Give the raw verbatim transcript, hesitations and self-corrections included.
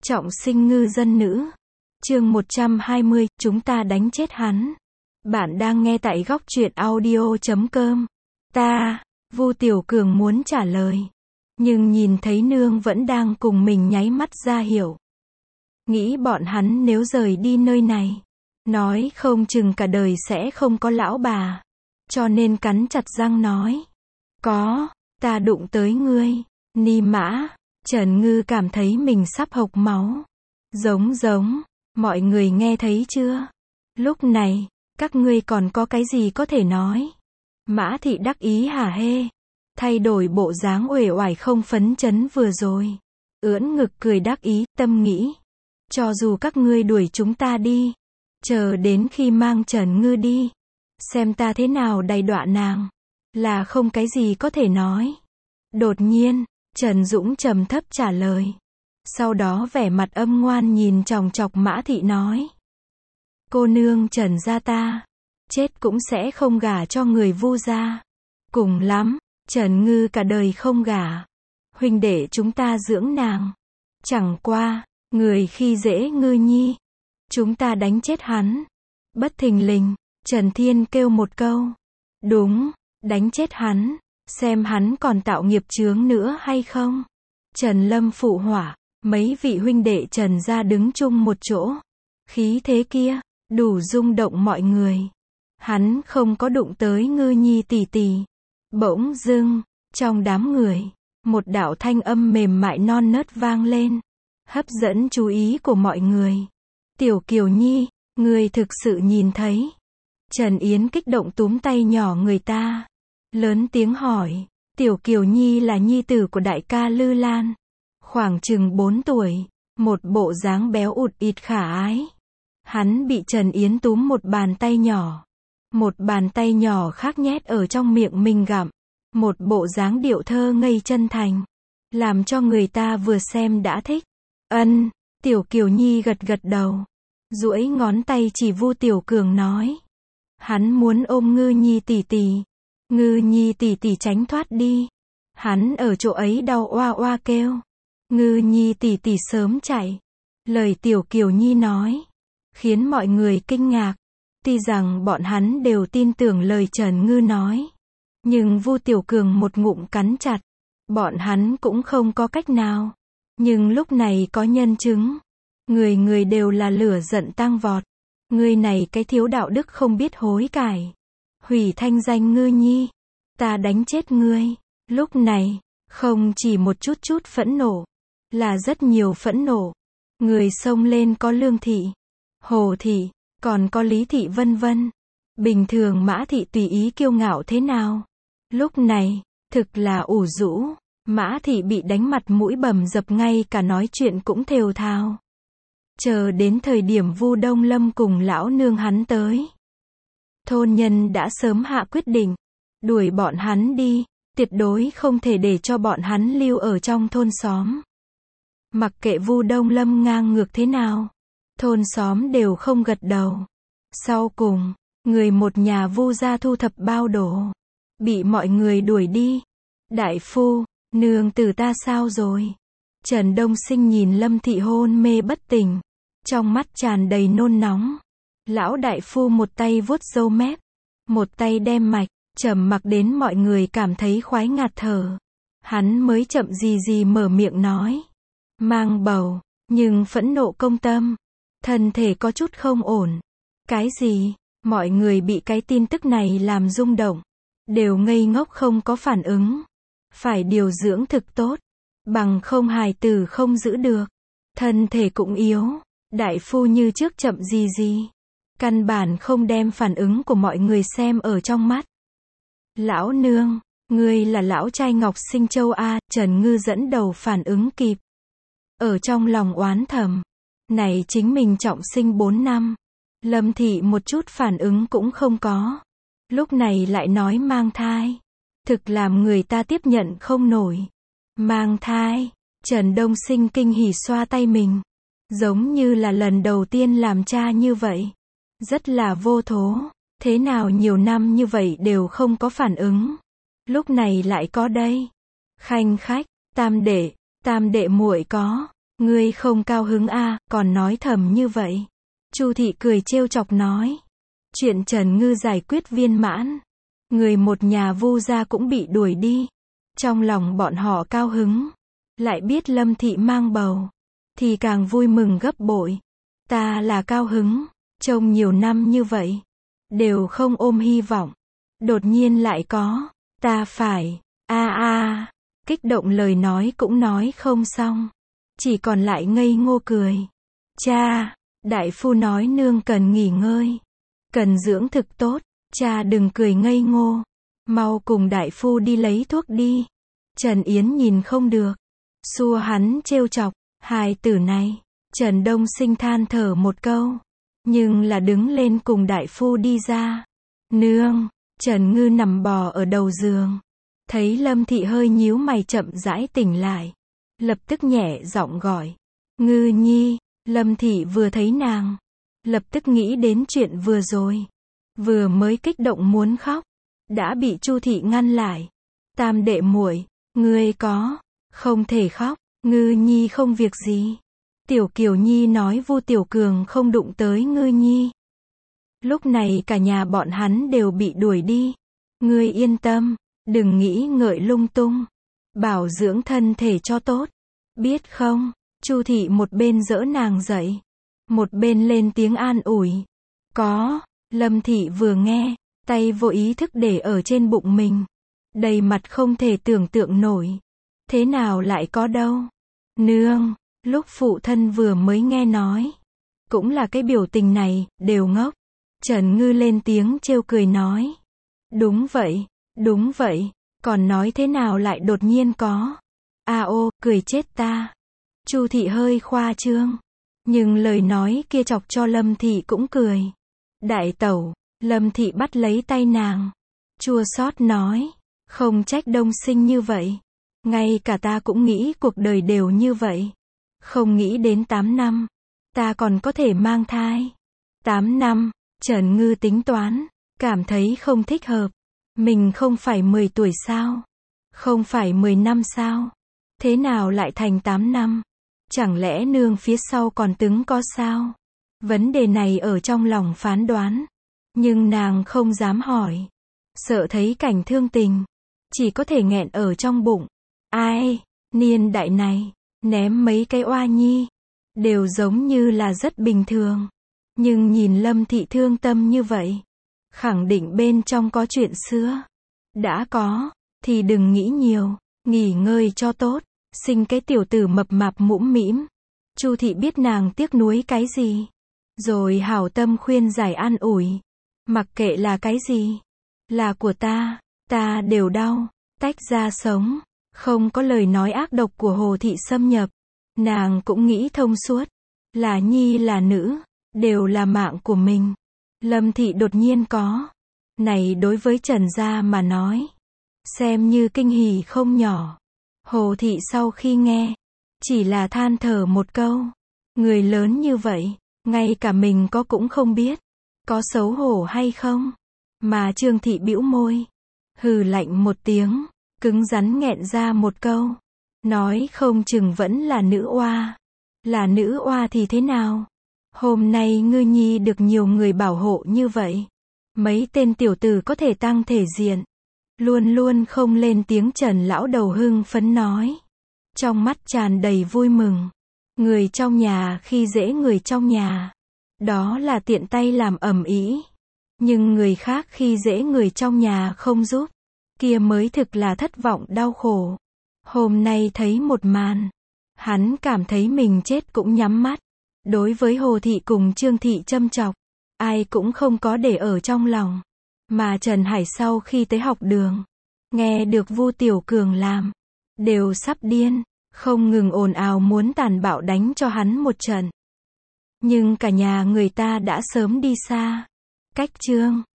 Trọng sinh ngư dân nữ. Chương một trăm hai mươi, chúng ta đánh chết hắn. Bạn đang nghe tại góc truyện audio chấm com. Ta, Vu Tiểu Cường muốn trả lời. Nhưng nhìn thấy nương vẫn đang cùng mình nháy mắt ra hiểu. Nghĩ bọn hắn nếu rời đi nơi này, nói không chừng cả đời sẽ không có lão bà. Cho nên cắn chặt răng nói. Có, ta đụng tới ngươi. Ni mã. Trần Ngư cảm thấy mình sắp hộc máu. Giống giống, mọi người nghe thấy chưa? Lúc này, các ngươi còn có cái gì có thể nói? Mã Thị đắc ý hả hê. Thay đổi bộ dáng uể oải không phấn chấn vừa rồi. Ưỡn ngực cười đắc ý, tâm nghĩ. Cho dù các ngươi đuổi chúng ta đi, chờ đến khi mang Trần Ngư đi, xem ta thế nào đầy đọa nàng. Là không cái gì có thể nói. Đột nhiên, Trần Dũng trầm thấp trả lời. Sau đó vẻ mặt âm ngoan nhìn chòng chọc Mã Thị nói. Cô nương Trần gia ta, chết cũng sẽ không gả cho người Vu gia. Cùng lắm, Trần Ngư cả đời không gả. Huynh đệ chúng ta dưỡng nàng. Chẳng qua, người khi dễ Ngư nhi. Chúng ta đánh chết hắn. Bất thình lình, Trần Thiên kêu một câu. Đúng, đánh chết hắn. Xem hắn còn tạo nghiệp chướng nữa hay không. Trần Lâm phụ hỏa. Mấy vị huynh đệ Trần gia đứng chung một chỗ. Khí thế kia, đủ rung động mọi người. Hắn không có đụng tới Ngư nhi tỷ tỷ. Bỗng dưng, trong đám người, một đạo thanh âm mềm mại non nớt vang lên. Hấp dẫn chú ý của mọi người. Tiểu Kiều Nhi, ngươi thực sự nhìn thấy. Trần Yến kích động túm tay nhỏ người ta. Lớn tiếng hỏi. Tiểu Kiều Nhi là nhi tử của đại ca Lư Lan. Khoảng chừng bốn tuổi. Một bộ dáng béo ụt ịt khả ái. Hắn bị Trần Yến túm một bàn tay nhỏ. Một bàn tay nhỏ khác nhét ở trong miệng mình gặm. Một bộ dáng điệu thơ ngây chân thành. Làm cho người ta vừa xem đã thích. Ân, Tiểu Kiều Nhi gật gật đầu. Duỗi ngón tay chỉ Vu Tiểu Cường nói. Hắn muốn ôm Ngư nhi tỷ tỷ. Ngư nhi tỷ tỷ tránh thoát đi. Hắn ở chỗ ấy đau oa oa kêu. Ngư nhi tỷ tỷ sớm chạy. Lời Tiểu Kiều Nhi nói, khiến mọi người kinh ngạc. Tuy rằng bọn hắn đều tin tưởng lời Trần Ngư nói. Nhưng Vu Tiểu Cường một ngụm cắn chặt. Bọn hắn cũng không có cách nào. Nhưng lúc này có nhân chứng. Người người đều là lửa giận tăng vọt. Ngươi này cái thiếu đạo đức không biết hối cải. Hủy thanh danh Ngư nhi. Ta đánh chết ngươi. Lúc này, không chỉ một chút chút phẫn nộ. Là rất nhiều phẫn nộ. Người xông lên có Lương Thị, Hồ Thị, còn có Lý Thị vân vân. Bình thường Mã Thị tùy ý kiêu ngạo thế nào. Lúc này, thực là ủ rũ. Mã Thị bị đánh mặt mũi bầm dập ngay cả nói chuyện cũng thều thào. Chờ đến thời điểm Vu Đông Lâm cùng lão nương hắn tới. Thôn nhân đã sớm hạ quyết định. Đuổi bọn hắn đi. Tuyệt đối không thể để cho bọn hắn lưu ở trong thôn xóm. Mặc kệ Vu Đông Lâm ngang ngược thế nào. Thôn xóm đều không gật đầu. Sau cùng, người một nhà Vu gia thu thập bao đồ. Bị mọi người đuổi đi. Đại phu, nương tử ta sao rồi? Trần Đông Sinh nhìn Lâm Thị hôn mê bất tỉnh. Trong mắt tràn đầy nôn nóng. Lão đại phu một tay vuốt râu mép. Một tay đem mạch. Trầm mặc đến mọi người cảm thấy khoái ngạt thở. Hắn mới chậm gì gì mở miệng nói. Mang bầu, nhưng phẫn nộ công tâm. Thân thể có chút không ổn. Cái gì? Mọi người bị cái tin tức này làm rung động. Đều ngây ngốc không có phản ứng. Phải điều dưỡng thực tốt. Bằng không hài tử không giữ được. Thân thể cũng yếu. Đại phu như trước chậm gì gì. Căn bản không đem phản ứng của mọi người xem ở trong mắt. Lão nương, ngươi là lão trai Ngọc Sinh Châu A. Trần Ngư dẫn đầu phản ứng kịp. Ở trong lòng oán thầm. Này chính mình trọng sinh bốn năm. Lâm Thị một chút phản ứng cũng không có. Lúc này lại nói mang thai. Thực làm người ta tiếp nhận không nổi. Mang thai. Trần Đông Sinh kinh hỉ xoa tay mình. Giống như là lần đầu tiên làm cha như vậy. Rất là vô thố. Thế nào nhiều năm như vậy đều không có phản ứng. Lúc này lại có đây. Khanh khách, tam đệ, tam đệ muội có. Ngươi không cao hứng à, còn nói thầm như vậy. Chu thị cười trêu chọc nói. Chuyện Trần Ngư giải quyết viên mãn. Người một nhà Vu gia cũng bị đuổi đi. Trong lòng bọn họ cao hứng. Lại biết Lâm thị mang bầu. Thì càng vui mừng gấp bội. Ta là cao hứng. Trông nhiều năm như vậy. Đều không ôm hy vọng. Đột nhiên lại có. Ta phải. a a Kích động lời nói cũng nói không xong. Chỉ còn lại ngây ngô cười. Cha. Đại phu nói nương cần nghỉ ngơi. Cần dưỡng thực tốt. Cha đừng cười ngây ngô. Mau cùng đại phu đi lấy thuốc đi. Trần Yến nhìn không được. Xua hắn trêu chọc. Hai tử này. Trần Đông Sinh than thở một câu. Nhưng là đứng lên cùng đại phu đi ra. Nương. Trần Ngư nằm bò ở đầu giường. Thấy Lâm thị hơi nhíu mày chậm rãi tỉnh lại. Lập tức nhẹ giọng gọi. Ngư nhi. Lâm thị vừa thấy nàng. Lập tức nghĩ đến chuyện vừa rồi. Vừa mới kích động muốn khóc. Đã bị Chu thị ngăn lại. Tam đệ muội, ngươi có. Không thể khóc. Ngư nhi không việc gì. Tiểu Kiều Nhi nói Vu Tiểu Cường không đụng tới Ngư nhi. Lúc này cả nhà bọn hắn đều bị đuổi đi. Ngươi yên tâm. Đừng nghĩ ngợi lung tung. Bảo dưỡng thân thể cho tốt. Biết không? Chu thị một bên dỡ nàng dậy. Một bên lên tiếng an ủi. Có. Lâm thị vừa nghe. Tay vô ý thức để ở trên bụng mình. Đầy mặt không thể tưởng tượng nổi. Thế nào lại có đâu. Nương. Lúc phụ thân vừa mới nghe nói. Cũng là cái biểu tình này. Đều ngốc. Trần Ngư lên tiếng trêu cười nói. Đúng vậy. Đúng vậy. Còn nói thế nào lại đột nhiên có. A ô, cười chết ta. Chu thị hơi khoa trương. Nhưng lời nói kia chọc cho Lâm thị cũng cười. Đại tẩu. Lâm thị bắt lấy tay nàng. Chua xót nói. Không trách Đông Sinh như vậy. Ngay cả ta cũng nghĩ cuộc đời đều như vậy. Không nghĩ đến tám năm. Ta còn có thể mang thai. tám năm. Trần Ngư tính toán. Cảm thấy không thích hợp. Mình không phải mười tuổi sao? Không phải mười năm sao? Thế nào lại thành tám năm? Chẳng lẽ nương phía sau còn tứng có sao? Vấn đề này ở trong lòng phán đoán. Nhưng nàng không dám hỏi. Sợ thấy cảnh thương tình. Chỉ có thể nghẹn ở trong bụng. Ai? Niên đại này. Ném mấy cái oa nhi. Đều giống như là rất bình thường. Nhưng nhìn Lâm thị thương tâm như vậy. Khẳng định bên trong có chuyện xưa. Đã có. Thì đừng nghĩ nhiều. Nghỉ ngơi cho tốt. Sinh cái tiểu tử mập mạp mũm mĩm. Chu thị biết nàng tiếc nuối cái gì. Rồi hảo tâm khuyên giải an ủi. Mặc kệ là cái gì. Là của ta. Ta đều đau. Tách ra sống. Không có lời nói ác độc của Hồ thị xâm nhập. Nàng cũng nghĩ thông suốt. Là nhi là nữ. Đều là mạng của mình. Lâm thị đột nhiên có. Này đối với Trần gia mà nói. Xem như kinh hỉ không nhỏ. Hồ thị sau khi nghe. Chỉ là than thở một câu. Người lớn như vậy. Ngay cả mình có cũng không biết. Có xấu hổ hay không. Mà Trương thị bĩu môi. Hừ lạnh một tiếng. Cứng rắn nghẹn ra một câu. Nói không chừng vẫn là nữ oa. Là nữ oa thì thế nào? Hôm nay Ngư nhi được nhiều người bảo hộ như vậy. Mấy tên tiểu tử có thể tăng thể diện. Luôn luôn không lên tiếng. Trần lão đầu hưng phấn nói. Trong mắt tràn đầy vui mừng. Người trong nhà khi dễ người trong nhà. Đó là tiện tay làm ầm ĩ. Nhưng người khác khi dễ người trong nhà không giúp. Kia mới thực là thất vọng đau khổ. Hôm nay thấy một màn. Hắn cảm thấy mình chết cũng nhắm mắt. Đối với Hồ thị cùng Trương thị châm chọc. Ai cũng không có để ở trong lòng. Mà Trần Hải sau khi tới học đường. Nghe được Vu Tiểu Cường làm. Đều sắp điên. Không ngừng ồn ào muốn tàn bạo đánh cho hắn một trận. Nhưng cả nhà người ta đã sớm đi xa. Cách chương